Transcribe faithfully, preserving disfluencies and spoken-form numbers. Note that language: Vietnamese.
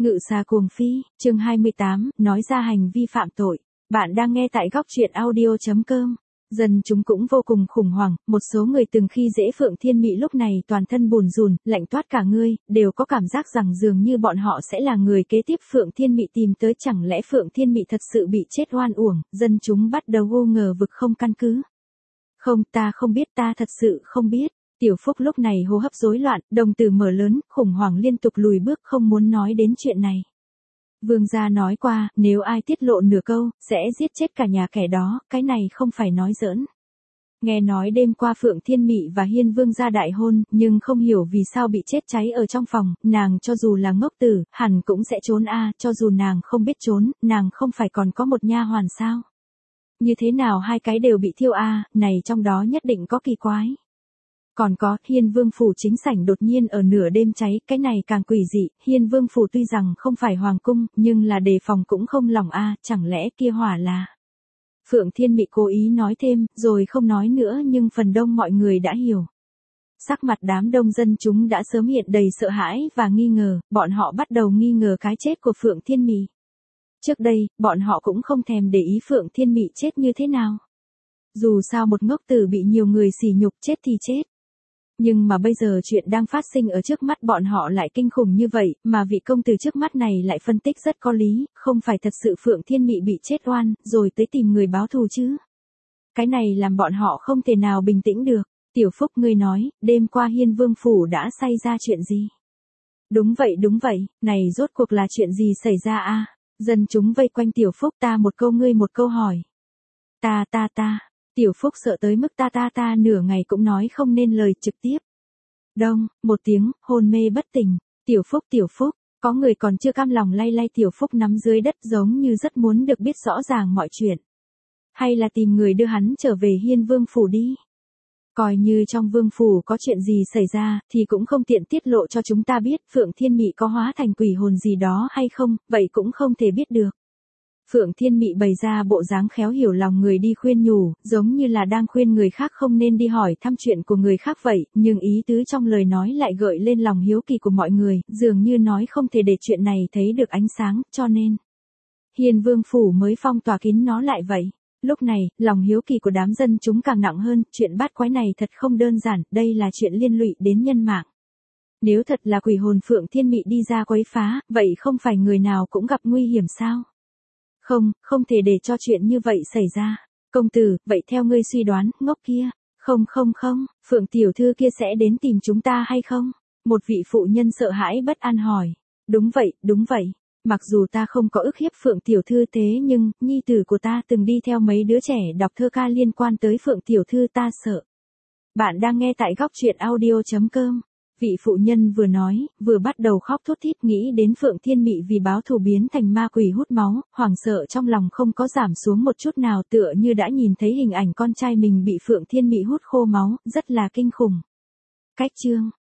Ngự xà cuồng phi, chương hai mươi tám, nói ra hành vi phạm tội. Bạn đang nghe tại góc truyện audio chấm com. Dân chúng cũng vô cùng khủng hoảng, một số người từng khi dễ Phượng Thiên Mị lúc này toàn thân bùn rùn, lạnh toát cả người, đều có cảm giác rằng dường như bọn họ sẽ là người kế tiếp Phượng Thiên Mị tìm tới, chẳng lẽ Phượng Thiên Mị thật sự bị chết oan uổng, dân chúng bắt đầu ngô ngờ vực không căn cứ. Không, ta không biết, ta thật sự không biết. Tiểu Phúc lúc này hô hấp rối loạn, đồng tử mở lớn, khủng hoảng liên tục lùi bước không muốn nói đến chuyện này. Vương gia nói qua, nếu ai tiết lộ nửa câu, sẽ giết chết cả nhà kẻ đó, cái này không phải nói giỡn. Nghe nói đêm qua Phượng Thiên Mị và Hiên Vương gia đại hôn, nhưng không hiểu vì sao bị chết cháy ở trong phòng, nàng cho dù là ngốc tử, hẳn cũng sẽ trốn a, cho dù nàng không biết trốn, nàng không phải còn có một nha hoàn sao? Như thế nào hai cái đều bị thiêu a, này trong đó nhất định có kỳ quái. Còn có, Hiên Vương phủ chính sảnh đột nhiên ở nửa đêm cháy, cái này càng quỷ dị, Hiên Vương phủ tuy rằng không phải hoàng cung, nhưng là đề phòng cũng không lỏng a, chẳng lẽ kia hỏa là... Phượng Thiên Mị cố ý nói thêm, rồi không nói nữa nhưng phần đông mọi người đã hiểu. Sắc mặt đám đông dân chúng đã sớm hiện đầy sợ hãi và nghi ngờ, bọn họ bắt đầu nghi ngờ cái chết của Phượng Thiên Mị. Trước đây, bọn họ cũng không thèm để ý Phượng Thiên Mị chết như thế nào. Dù sao một ngốc tử bị nhiều người sỉ nhục chết thì chết. Nhưng mà bây giờ chuyện đang phát sinh ở trước mắt bọn họ lại kinh khủng như vậy, mà vị công tử trước mắt này lại phân tích rất có lý, không phải thật sự Phượng Thiên Mị bị chết oan, rồi tới tìm người báo thù chứ. Cái này làm bọn họ không thể nào bình tĩnh được. Tiểu Phúc ngươi nói, đêm qua Hiên Vương phủ đã xảy ra chuyện gì? Đúng vậy đúng vậy, này rốt cuộc là chuyện gì xảy ra a? Dân chúng vây quanh Tiểu Phúc, ta một câu ngươi một câu hỏi. Ta ta ta. Tiểu Phúc sợ tới mức ta ta ta nửa ngày cũng nói không nên lời, trực tiếp. Đông, một tiếng, hôn mê bất tỉnh. Tiểu Phúc Tiểu Phúc, có người còn chưa cam lòng lay lay Tiểu Phúc nắm dưới đất giống như rất muốn được biết rõ ràng mọi chuyện. Hay là tìm người đưa hắn trở về Hiên Vương phủ đi. Coi như trong vương phủ có chuyện gì xảy ra, thì cũng không tiện tiết lộ cho chúng ta biết Phượng Thiên Mị có hóa thành quỷ hồn gì đó hay không, vậy cũng không thể biết được. Phượng Thiên Mị bày ra bộ dáng khéo hiểu lòng người đi khuyên nhủ, giống như là đang khuyên người khác không nên đi hỏi thăm chuyện của người khác vậy, nhưng ý tứ trong lời nói lại gợi lên lòng hiếu kỳ của mọi người, dường như nói không thể để chuyện này thấy được ánh sáng, cho nên Hiên Vương phủ mới phong tỏa kín nó lại vậy. Lúc này, lòng hiếu kỳ của đám dân chúng càng nặng hơn, chuyện bát quái này thật không đơn giản, đây là chuyện liên lụy đến nhân mạng. Nếu thật là quỷ hồn Phượng Thiên Mị đi ra quấy phá, vậy không phải người nào cũng gặp nguy hiểm sao? Không, không thể để cho chuyện như vậy xảy ra. Công tử, vậy theo ngươi suy đoán, ngốc kia. Không không không, Phượng tiểu thư kia sẽ đến tìm chúng ta hay không? Một vị phụ nhân sợ hãi bất an hỏi. Đúng vậy, đúng vậy. Mặc dù ta không có ức hiếp Phượng tiểu thư thế nhưng, nhi tử của ta từng đi theo mấy đứa trẻ đọc thơ ca liên quan tới Phượng tiểu thư, ta sợ. Bạn đang nghe tại góc truyện audio chấm com. Vị phụ nhân vừa nói, vừa bắt đầu khóc thút thít, nghĩ đến Phượng Thiên Mị vì báo thù biến thành ma quỷ hút máu, hoảng sợ trong lòng không có giảm xuống một chút nào, tựa như đã nhìn thấy hình ảnh con trai mình bị Phượng Thiên Mị hút khô máu, rất là kinh khủng. Cách chương